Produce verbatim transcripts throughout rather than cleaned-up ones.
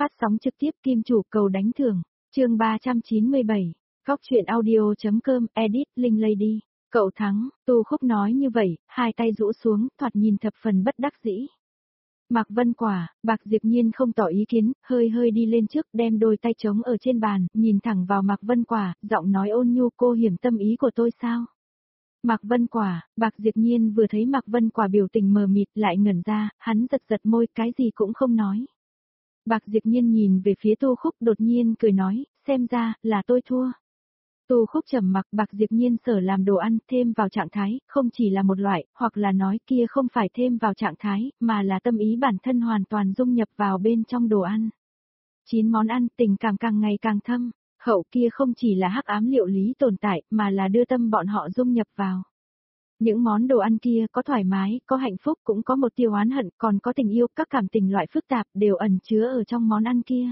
Phát sóng trực tiếp Kim Chủ cầu đánh thưởng, chương ba trăm chín mươi bảy, góc truyện audio.com, edit, Linh Lady. Cậu thắng, Tu Khúc nói như vậy, hai tay rũ xuống, thoạt nhìn thập phần bất đắc dĩ. Mạc Vân Quả, Bạc Diệp Nhiên không tỏ ý kiến, hơi hơi đi lên trước, đem đôi tay trống ở trên bàn, nhìn thẳng vào Mạc Vân Quả, giọng nói ôn nhu, cô hiểu tâm ý của tôi sao? Mạc Vân Quả, Bạc Diệp Nhiên vừa thấy Mạc Vân Quả biểu tình mờ mịt lại ngẩn ra, hắn giật giật môi, cái gì cũng không nói. Bạc Diệp Nhiên nhìn về phía Tu Khúc đột nhiên cười nói, xem ra, là tôi thua. Tu Khúc trầm mặc, Bạc Diệp Nhiên sở làm đồ ăn thêm vào trạng thái, không chỉ là một loại, hoặc là nói kia không phải thêm vào trạng thái, mà là tâm ý bản thân hoàn toàn dung nhập vào bên trong đồ ăn. Chín món ăn, tình cảm càng ngày càng thâm, hậu kia không chỉ là hắc ám liệu lý tồn tại, mà là đưa tâm bọn họ dung nhập vào. Những món đồ ăn kia có thoải mái, có hạnh phúc, cũng có một tiêu oán hận, còn có tình yêu, các cảm tình loại phức tạp đều ẩn chứa ở trong món ăn kia.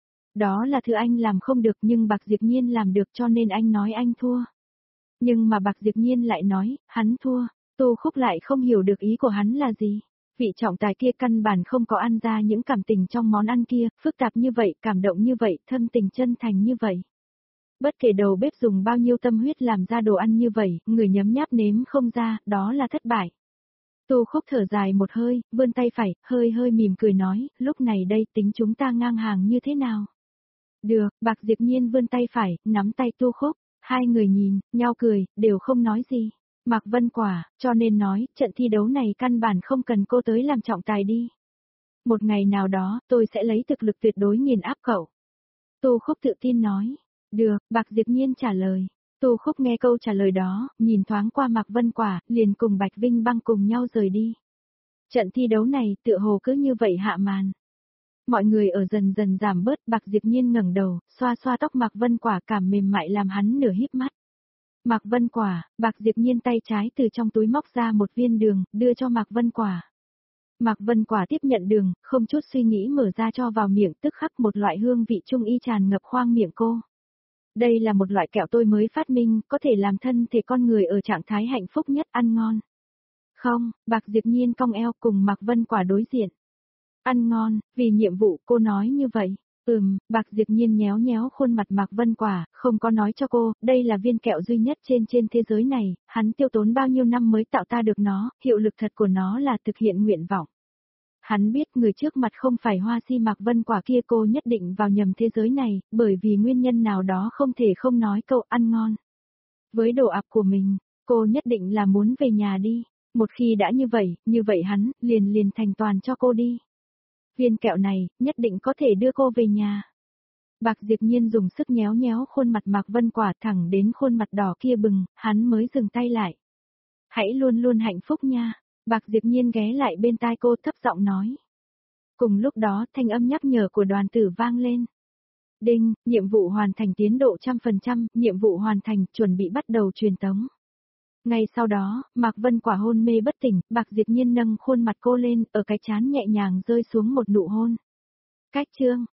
Đó là thứ anh làm không được nhưng Bạc Diệp Nhiên làm được cho nên anh nói anh thua. Nhưng mà Bạc Diệp Nhiên lại nói, hắn thua, Tu Khúc lại không hiểu được ý của hắn là gì. Vị trọng tài kia căn bản không có ăn ra những cảm tình trong món ăn kia, phức tạp như vậy, cảm động như vậy, thâm tình chân thành như vậy. Bất kể đầu bếp dùng bao nhiêu tâm huyết làm ra đồ ăn như vậy, người nhấm nháp nếm không ra, đó là thất bại. Tu Khúc thở dài một hơi, vươn tay phải, hơi hơi mỉm cười nói, lúc này đây tính chúng ta ngang hàng như thế nào? Được, Bạc Diệp Nhiên vươn tay phải, nắm tay Tu Khúc, hai người nhìn, nhau cười, đều không nói gì. Mạc Vân Quả, cho nên nói, trận thi đấu này căn bản không cần cô tới làm trọng tài đi. Một ngày nào đó, tôi sẽ lấy thực lực tuyệt đối nghiền áp cậu. Tu Khúc tự tin nói. Được, Bạc Diệp Nhiên trả lời. Tu Khúc nghe câu trả lời đó, nhìn thoáng qua Mạc Vân Quả, liền cùng Bạch Vinh Băng cùng nhau rời đi. Trận thi đấu này tựa hồ cứ như vậy hạ màn. Mọi người ở dần dần giảm bớt, Bạc Diệp Nhiên ngẩng đầu, xoa xoa tóc Mạc Vân Quả cảm mềm mại làm hắn nửa híp mắt. Mạc Vân Quả, Bạc Diệp Nhiên tay trái từ trong túi móc ra một viên đường, đưa cho Mạc Vân Quả. Mạc Vân Quả tiếp nhận đường, không chút suy nghĩ mở ra cho vào miệng, tức khắc một loại hương vị trung y tràn ngập khoang miệng cô. Đây là một loại kẹo tôi mới phát minh, có thể làm thân thể con người ở trạng thái hạnh phúc nhất, ăn ngon. Không, Bạc Diệp Nhiên cong eo cùng Mạc Vân Quả đối diện. Ăn ngon, vì nhiệm vụ cô nói như vậy. Ừm, Bạc Diệp Nhiên nhéo nhéo khuôn mặt Mạc Vân Quả, không có nói cho cô, đây là viên kẹo duy nhất trên trên thế giới này, hắn tiêu tốn bao nhiêu năm mới tạo ta được nó, hiệu lực thật của nó là thực hiện nguyện vọng. Hắn biết người trước mặt không phải hoa si Mạc Vân Quả kia, cô nhất định vào nhầm thế giới này, bởi vì nguyên nhân nào đó không thể không nói câu ăn ngon. Với độ ạp của mình, cô nhất định là muốn về nhà đi, một khi đã như vậy, như vậy hắn, liền liền thành toàn cho cô đi. Viên kẹo này, nhất định có thể đưa cô về nhà. Bạc Diệp Nhiên dùng sức nhéo nhéo khuôn mặt Mạc Vân Quả thẳng đến khuôn mặt đỏ kia bừng, hắn mới dừng tay lại. Hãy luôn luôn hạnh phúc nha. Bạc Diệp Nhiên ghé lại bên tai cô thấp giọng nói. Cùng lúc đó thanh âm nhắc nhở của đoàn tử vang lên. Đinh, nhiệm vụ hoàn thành tiến độ trăm phần trăm, nhiệm vụ hoàn thành, chuẩn bị bắt đầu truyền tống. Ngay sau đó, Mạc Vân Quả hôn mê bất tỉnh, Bạc Diệp Nhiên nâng khuôn mặt cô lên, ở cái trán nhẹ nhàng rơi xuống một nụ hôn. Cách chương.